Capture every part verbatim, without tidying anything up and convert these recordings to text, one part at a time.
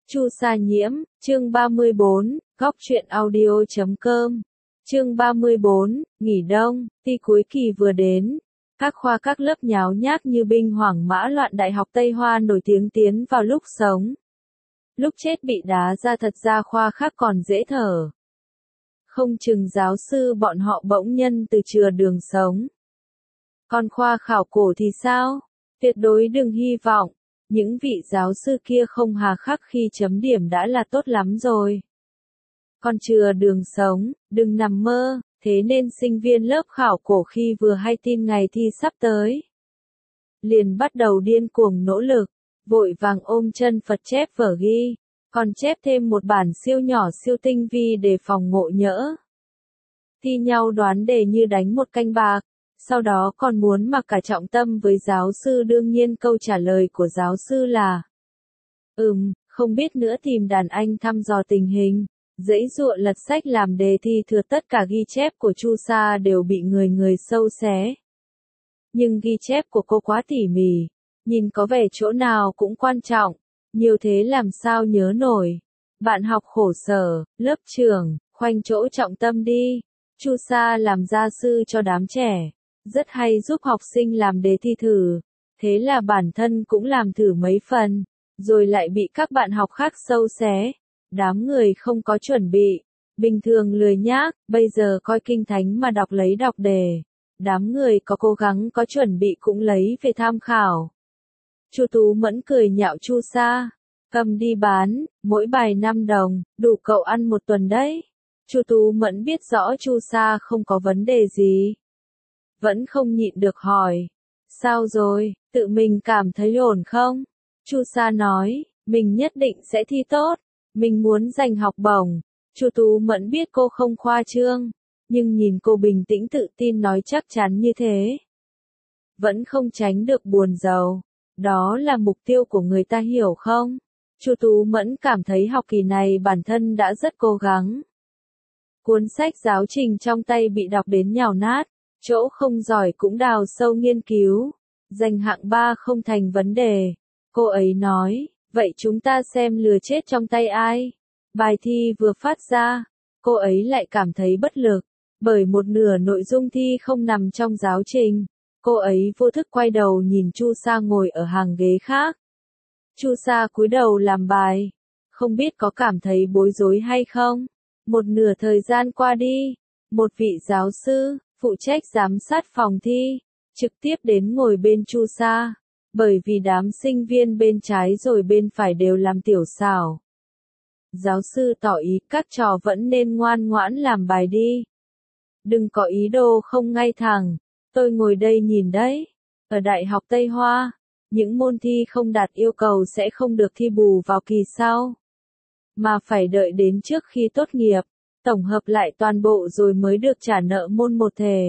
Chu Sa Nhiễm, chương ba mươi bốn, góc truyện audio chấm com. Chương ba mươi bốn, nghỉ đông, thi cuối kỳ vừa đến. Các khoa các lớp nháo nhác như binh hoảng mã loạn. Đại học Tây Hoa nổi tiếng tiến vào lúc sống. Lúc chết bị đá ra, thật ra khoa khác còn dễ thở. Không chừng giáo sư bọn họ bỗng nhân từ chừa đường sống. Còn khoa khảo cổ thì sao? Tuyệt đối đừng hy vọng. Những vị giáo sư kia không hà khắc khi chấm điểm đã là tốt lắm rồi. Còn chừa đường sống, đừng nằm mơ. Thế nên sinh viên lớp khảo cổ khi vừa hay tin ngày thi sắp tới, liền bắt đầu điên cuồng nỗ lực, vội vàng ôm chân Phật chép vở ghi, còn chép thêm một bản siêu nhỏ siêu tinh vi để phòng ngộ nhỡ. Thi nhau đoán đề như đánh một canh bạc, sau đó còn muốn mặc cả trọng tâm với giáo sư. Đương nhiên câu trả lời của giáo sư là Ừm, không biết nữa. Tìm đàn anh thăm dò tình hình. Dãy dụa lật sách làm đề thi thừa, tất cả ghi chép của Chu Sa đều bị người người sâu xé. Nhưng ghi chép của cô quá tỉ mỉ, nhìn có vẻ chỗ nào cũng quan trọng, nhiều thế làm sao nhớ nổi. Bạn học khổ sở, lớp trưởng, khoanh chỗ trọng tâm đi. Chu Sa làm gia sư cho đám trẻ, rất hay giúp học sinh làm đề thi thử, thế là bản thân cũng làm thử mấy phần, rồi lại bị các bạn học khác sâu xé. Đám người không có chuẩn bị, bình thường lười nhác, bây giờ coi kinh thánh mà đọc lấy đọc đề. Đám người có cố gắng có chuẩn bị cũng lấy về tham khảo. Chu Tú Mẫn cười nhạo Chu Sa, cầm đi bán, mỗi bài năm đồng, đủ cậu ăn một tuần đấy. Chu Tú Mẫn biết rõ Chu Sa không có vấn đề gì, vẫn không nhịn được hỏi, sao rồi, tự mình cảm thấy ổn không? Chu Sa nói, mình nhất định sẽ thi tốt. Mình muốn giành học bổng. Chu Tú Mẫn biết cô không khoa trương, nhưng nhìn cô bình tĩnh tự tin nói chắc chắn như thế, vẫn không tránh được buồn rầu. Đó là mục tiêu của người ta, hiểu không? Chu Tú Mẫn cảm thấy học kỳ này bản thân đã rất cố gắng. Cuốn sách giáo trình trong tay bị đọc đến nhào nát, chỗ không giỏi cũng đào sâu nghiên cứu, giành hạng ba không thành vấn đề. Cô ấy nói, vậy chúng ta xem lừa chết trong tay ai. Bài thi vừa phát ra, cô ấy lại cảm thấy bất lực, bởi một nửa nội dung thi không nằm trong giáo trình. Cô ấy vô thức quay đầu nhìn Chu Sa ngồi ở hàng ghế khác. Chu Sa cúi đầu làm bài, không biết có cảm thấy bối rối hay không. Một nửa thời gian qua đi, một vị giáo sư, phụ trách giám sát phòng thi, trực tiếp đến ngồi bên Chu Sa. Bởi vì đám sinh viên bên trái rồi bên phải đều làm tiểu xảo. Giáo sư tỏ ý các trò vẫn nên ngoan ngoãn làm bài đi. Đừng có ý đồ không ngay thẳng, tôi ngồi đây nhìn đấy. Ở Đại học Tây Hoa, những môn thi không đạt yêu cầu sẽ không được thi bù vào kỳ sau, mà phải đợi đến trước khi tốt nghiệp, tổng hợp lại toàn bộ rồi mới được trả nợ môn một thể.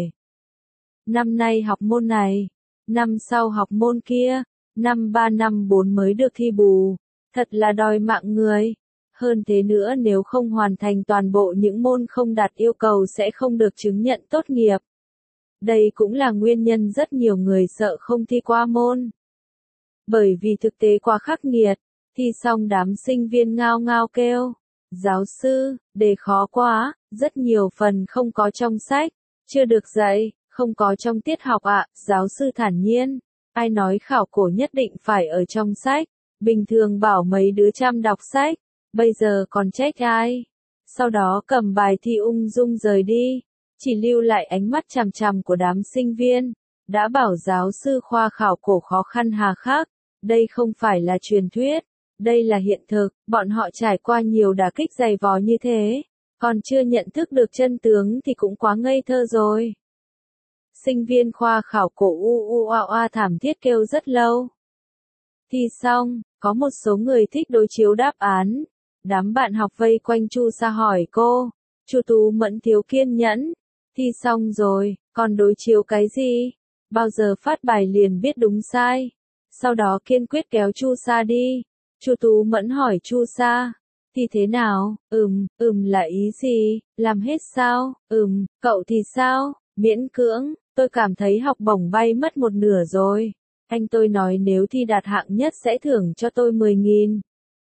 Năm nay học môn này, năm sau học môn kia, năm ba năm bốn mới được thi bù, thật là đòi mạng người. Hơn thế nữa, nếu không hoàn thành toàn bộ những môn không đạt yêu cầu sẽ không được chứng nhận tốt nghiệp. Đây cũng là nguyên nhân rất nhiều người sợ không thi qua môn. Bởi vì thực tế quá khắc nghiệt, thi xong đám sinh viên ngao ngao kêu, giáo sư, đề khó quá, rất nhiều phần không có trong sách, chưa được dạy. Không có trong tiết học ạ. Giáo sư thản nhiên, ai nói khảo cổ nhất định phải ở trong sách, bình thường bảo mấy đứa chăm đọc sách, bây giờ còn trách ai. Sau đó cầm bài thi ung dung rời đi, chỉ lưu lại ánh mắt chằm chằm của đám sinh viên. Đã bảo giáo sư khoa khảo cổ khó khăn hà khắc, đây không phải là truyền thuyết, đây là hiện thực. Bọn họ trải qua nhiều đả kích dày vò như thế, còn chưa nhận thức được chân tướng thì cũng quá ngây thơ rồi. Sinh viên khoa khảo cổ u u oa oa thảm thiết kêu rất lâu. Thi xong, có một số người thích đối chiếu đáp án. Đám bạn học vây quanh Chu Sa hỏi cô. Chu Tú Mẫn thiếu kiên nhẫn. Thi xong rồi, còn đối chiếu cái gì? Bao giờ phát bài liền biết đúng sai. Sau đó kiên quyết kéo Chu Sa đi. Chu Tú Mẫn hỏi Chu Sa, thi thế nào? Ừm, ừm là ý gì? Làm hết sao? Ừm, cậu thì sao? Miễn cưỡng. Tôi cảm thấy học bổng bay mất một nửa rồi. Anh tôi nói nếu thi đạt hạng nhất sẽ thưởng cho tôi mười nghìn.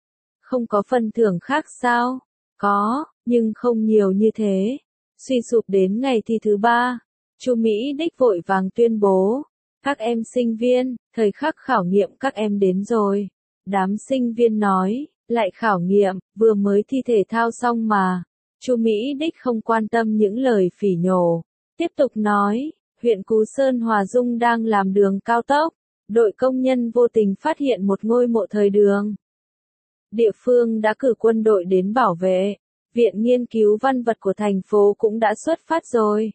Không có phần thưởng khác sao? Có, nhưng không nhiều như thế. Suy sụp đến ngày thi thứ ba, Chu Mỹ Đích vội vàng tuyên bố, các em sinh viên, thời khắc khảo nghiệm các em đến rồi. Đám sinh viên nói, lại khảo nghiệm, vừa mới thi thể thao xong mà. Chu Mỹ Đích không quan tâm những lời phỉ nhổ, tiếp tục nói, huyện Cú Sơn Hòa Dung đang làm đường cao tốc, đội công nhân vô tình phát hiện một ngôi mộ thời đường. Địa phương đã cử quân đội đến bảo vệ, viện nghiên cứu văn vật của thành phố cũng đã xuất phát rồi.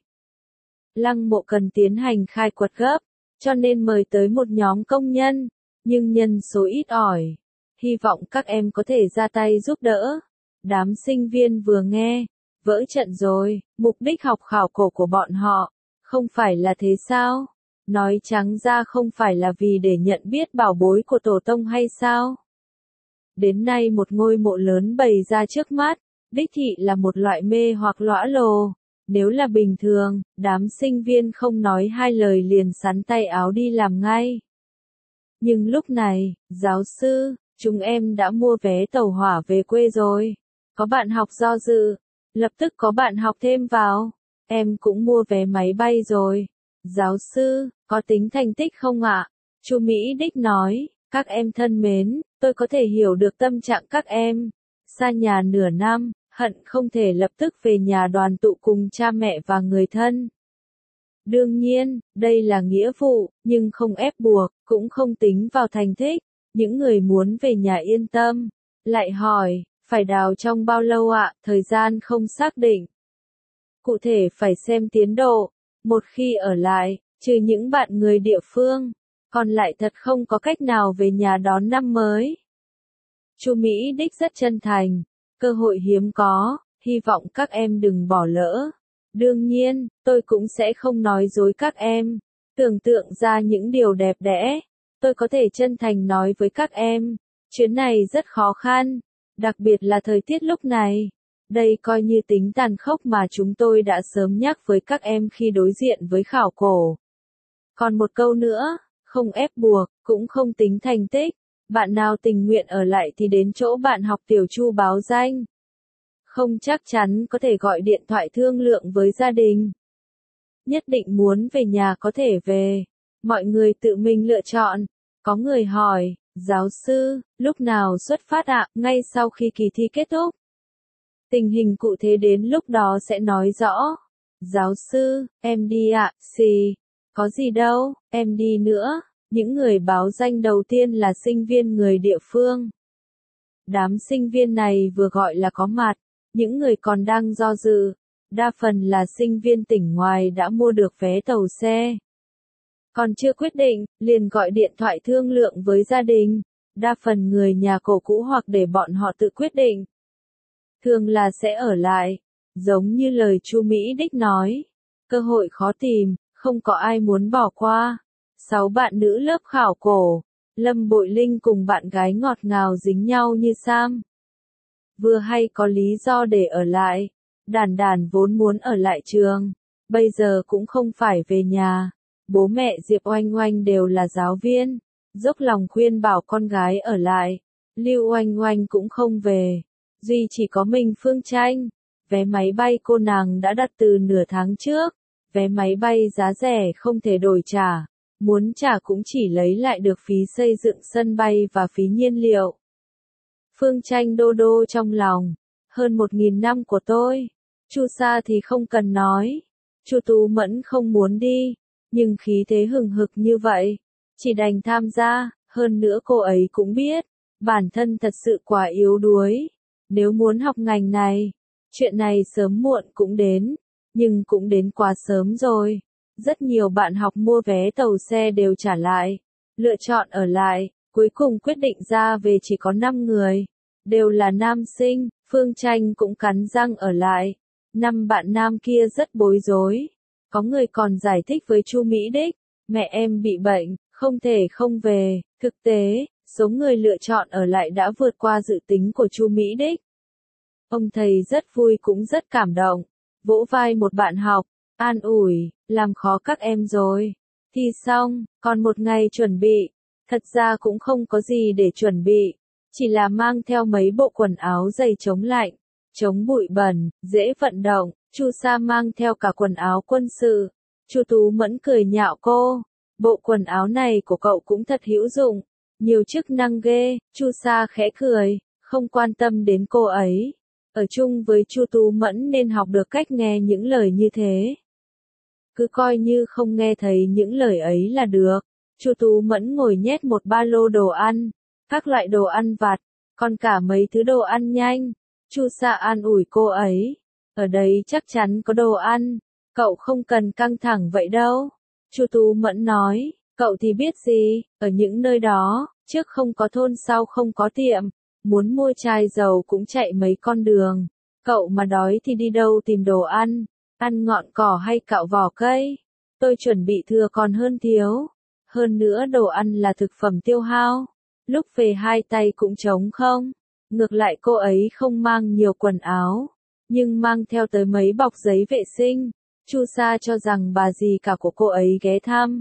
Lăng mộ cần tiến hành khai quật gấp, cho nên mời tới một nhóm công nhân, nhưng nhân số ít ỏi. Hy vọng các em có thể ra tay giúp đỡ. Đám sinh viên vừa nghe, vỡ trận rồi, mục đích học khảo cổ của bọn họ, không phải là thế sao? Nói trắng ra không phải là vì để nhận biết bảo bối của tổ tông hay sao? Đến nay một ngôi mộ lớn bày ra trước mắt, đích thị là một loại mê hoặc lõa lồ. Nếu là bình thường, đám sinh viên không nói hai lời liền sắn tay áo đi làm ngay. Nhưng lúc này, giáo sư, chúng em đã mua vé tàu hỏa về quê rồi. Có bạn học do dự, lập tức có bạn học thêm vào. Em cũng mua vé máy bay rồi. Giáo sư, có tính thành tích không ạ? Chu Mỹ Đích nói, các em thân mến, tôi có thể hiểu được tâm trạng các em. Xa nhà nửa năm, hận không thể lập tức về nhà đoàn tụ cùng cha mẹ và người thân. Đương nhiên, đây là nghĩa vụ, nhưng không ép buộc, cũng không tính vào thành tích. Những người muốn về nhà yên tâm. Lại hỏi, phải đào trong bao lâu ạ? Thời gian không xác định. Cụ thể phải xem tiến độ. Một khi ở lại, trừ những bạn người địa phương, còn lại thật không có cách nào về nhà đón năm mới. Chu Mỹ Đích rất chân thành, cơ hội hiếm có, hy vọng các em đừng bỏ lỡ. Đương nhiên, tôi cũng sẽ không nói dối các em, tưởng tượng ra những điều đẹp đẽ. Tôi có thể chân thành nói với các em, chuyến này rất khó khăn, đặc biệt là thời tiết lúc này. Đây coi như tính tàn khốc mà chúng tôi đã sớm nhắc với các em khi đối diện với khảo cổ. Còn một câu nữa, không ép buộc, cũng không tính thành tích. Bạn nào tình nguyện ở lại thì đến chỗ bạn học Tiểu Chu báo danh. Không chắc chắn có thể gọi điện thoại thương lượng với gia đình. Nhất định muốn về nhà có thể về. Mọi người tự mình lựa chọn. Có người hỏi, giáo sư, lúc nào xuất phát ạ? Ngay sau khi kỳ thi kết thúc. Tình hình cụ thể đến lúc đó sẽ nói rõ. Giáo sư, em đi ạ, xì. Có gì đâu, em đi nữa. Những người báo danh đầu tiên là sinh viên người địa phương. Đám sinh viên này vừa gọi là có mặt, những người còn đang do dự, đa phần là sinh viên tỉnh ngoài đã mua được vé tàu xe. Còn chưa quyết định, liền gọi điện thoại thương lượng với gia đình, đa phần người nhà cổ cũ hoặc để bọn họ tự quyết định. Thường là sẽ ở lại, giống như lời Chu Mỹ Đích nói, cơ hội khó tìm, không có ai muốn bỏ qua. Sáu bạn nữ lớp khảo cổ, Lâm Bội Linh cùng bạn gái ngọt ngào dính nhau như Sam. Vừa hay có lý do để ở lại, Đàn Đàn vốn muốn ở lại trường, bây giờ cũng không phải về nhà. Bố mẹ Diệp Oanh Oanh đều là giáo viên, dốc lòng khuyên bảo con gái ở lại. Lưu Oanh Oanh cũng không về, duy chỉ có mình Phương Tranh. Vé máy bay cô nàng đã đặt từ nửa tháng trước, vé máy bay giá rẻ không thể đổi trả. Muốn trả cũng chỉ lấy lại được phí xây dựng sân bay và phí nhiên liệu. Phương Tranh đô đô trong lòng, hơn một nghìn năm của tôi. Chu Sa thì không cần nói. Chu Tú Mẫn không muốn đi, nhưng khí thế hừng hực như vậy, chỉ đành tham gia, hơn nữa cô ấy cũng biết, bản thân thật sự quá yếu đuối. Nếu muốn học ngành này, chuyện này sớm muộn cũng đến, nhưng cũng đến quá sớm rồi. Rất nhiều bạn học mua vé tàu xe đều trả lại, lựa chọn ở lại, cuối cùng quyết định ra về chỉ có năm người, đều là nam sinh. Phương Tranh cũng cắn răng ở lại. Năm bạn nam kia rất bối rối. Có người còn giải thích với Chu Mỹ Đích, mẹ em bị bệnh, không thể không về. Thực tế, số người lựa chọn ở lại đã vượt qua dự tính của Chu Mỹ Đích. Ông thầy rất vui cũng rất cảm động, vỗ vai một bạn học, an ủi, làm khó các em rồi. Thi xong, còn một ngày chuẩn bị. Thật ra cũng không có gì để chuẩn bị. chỉ là mang theo mấy bộ quần áo dày chống lạnh, chống bụi bẩn, dễ vận động. Chu Sa mang theo cả quần áo quân sự. Chu Tú Mẫn cười nhạo cô, bộ quần áo này của cậu cũng thật hữu dụng, nhiều chức năng ghê. Chu Sa khẽ cười, không quan tâm đến cô ấy. Ở chung với Chu Tú Mẫn nên học được cách nghe những lời như thế. Cứ coi như không nghe thấy những lời ấy là được. Chu Tú Mẫn ngồi nhét một ba lô đồ ăn, các loại đồ ăn vặt, còn cả mấy thứ đồ ăn nhanh. Chu Sa an ủi cô ấy, ở đây chắc chắn có đồ ăn, cậu không cần căng thẳng vậy đâu. Chu Tú Mẫn nói, cậu thì biết gì, ở những nơi đó, trước không có thôn sau không có tiệm, muốn mua chai dầu cũng chạy mấy con đường. Cậu mà đói thì đi đâu tìm đồ ăn, ăn ngọn cỏ hay cạo vỏ cây. Tôi chuẩn bị thừa còn hơn thiếu. Hơn nữa đồ ăn là thực phẩm tiêu hao. Lúc về hai tay cũng trống không. Ngược lại cô ấy không mang nhiều quần áo, nhưng mang theo tới mấy bọc giấy vệ sinh. Chu Sa cho rằng bà dì cả của cô ấy ghé thăm.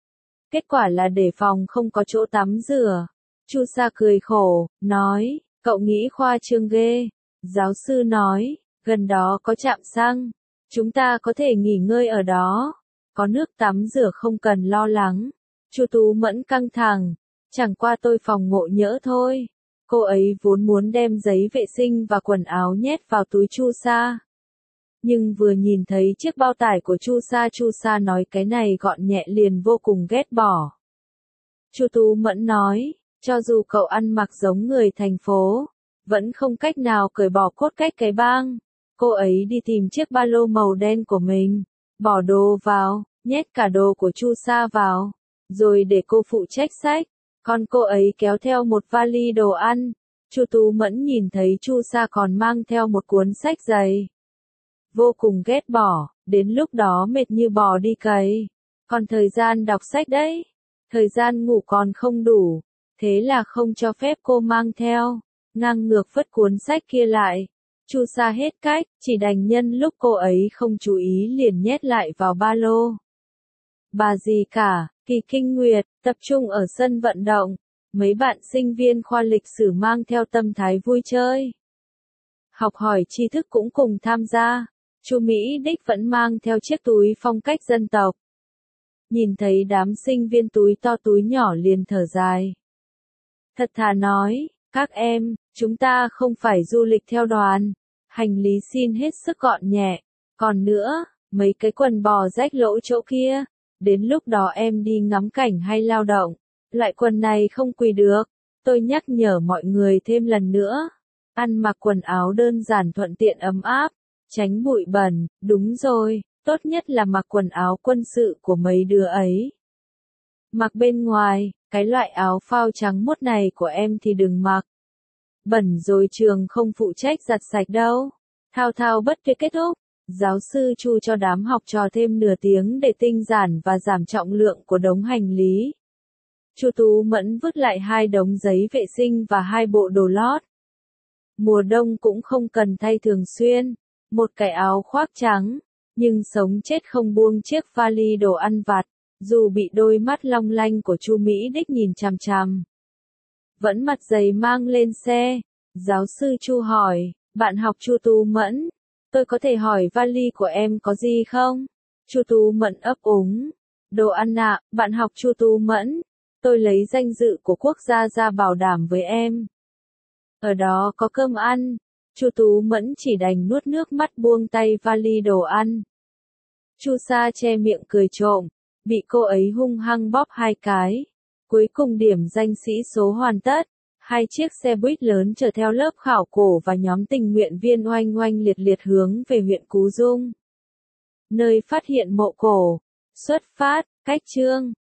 Kết quả là để phòng không có chỗ tắm rửa. Chu Sa cười khổ, nói, cậu nghĩ khoa trương ghê. Giáo sư nói, gần đó có trạm xăng, chúng ta có thể nghỉ ngơi ở đó, có nước tắm rửa không cần lo lắng. Chu Tú Mẫn căng thẳng, chẳng qua tôi phòng ngộ nhỡ thôi. Cô ấy vốn muốn đem giấy vệ sinh và quần áo nhét vào túi Chu Sa. Nhưng vừa nhìn thấy chiếc bao tải của Chu Sa, Chu Sa nói cái này gọn nhẹ liền vô cùng ghét bỏ. Chu Tú Mẫn nói, cho dù cậu ăn mặc giống người thành phố, vẫn không cách nào cởi bỏ cốt cách cái bang. Cô ấy đi tìm chiếc ba lô màu đen của mình, bỏ đồ vào, nhét cả đồ của Chu Sa vào, rồi để cô phụ trách xách. Còn cô ấy kéo theo một vali đồ ăn. Chu Tú Mẫn nhìn thấy Chu Sa còn mang theo một cuốn sách dày. Vô cùng ghét bỏ, đến lúc đó mệt như bò đi cày. Còn thời gian đọc sách đấy, thời gian ngủ còn không đủ, thế là không cho phép cô mang theo. Ngang ngược vứt cuốn sách kia lại. Chu Sa hết cách, chỉ đành nhân lúc cô ấy không chú ý liền nhét lại vào ba lô. Bà gì cả, Kỳ Kinh Nguyệt, tập trung ở sân vận động. Mấy bạn sinh viên khoa lịch sử mang theo tâm thái vui chơi, học hỏi tri thức cũng cùng tham gia. Chu Mỹ Đích vẫn mang theo chiếc túi phong cách dân tộc. Nhìn thấy đám sinh viên túi to túi nhỏ liền thở dài. Thật thà nói, các em, chúng ta không phải du lịch theo đoàn. Hành lý xin hết sức gọn nhẹ. Còn nữa, mấy cái quần bò rách lỗ chỗ kia, đến lúc đó em đi ngắm cảnh hay lao động, loại quần này không quỳ được. Tôi nhắc nhở mọi người thêm lần nữa. Ăn mặc quần áo đơn giản thuận tiện ấm áp, tránh bụi bẩn, đúng rồi, tốt nhất là mặc quần áo quân sự của mấy đứa ấy. Mặc bên ngoài, cái loại áo phao trắng muốt này của em thì đừng mặc. Bẩn rồi trường không phụ trách giặt sạch đâu. Thao thao bất tuyệt kết thúc. Giáo sư Chu cho đám học trò thêm nửa tiếng để tinh giản và giảm trọng lượng của đống hành lý. Chu Tú Mẫn vứt lại hai đống giấy vệ sinh và hai bộ đồ lót. Mùa đông cũng không cần thay thường xuyên, một cái áo khoác trắng, nhưng sống chết không buông chiếc vali đồ ăn vặt, dù bị đôi mắt long lanh của Chu Mỹ Đích nhìn chằm chằm. Vẫn mặt dày mang lên xe, giáo sư Chu hỏi, bạn học Chu Tú Mẫn, tôi có thể hỏi vali của em có gì không? Chu Tú Mẫn ấp úng, đồ ăn ạ, bạn học Chu Tú Mẫn, tôi lấy danh dự của quốc gia ra bảo đảm với em. Ở đó có cơm ăn. Chu Tú Mẫn chỉ đành nuốt nước mắt buông tay vali đồ ăn. Chu Sa che miệng cười trộm, bị cô ấy hung hăng bóp hai cái. Cuối cùng điểm danh sĩ số hoàn tất. Hai chiếc xe buýt lớn chở theo lớp khảo cổ và nhóm tình nguyện viên oanh oanh liệt liệt hướng về huyện Cú Dung, nơi phát hiện mộ cổ. Xuất phát, cách chương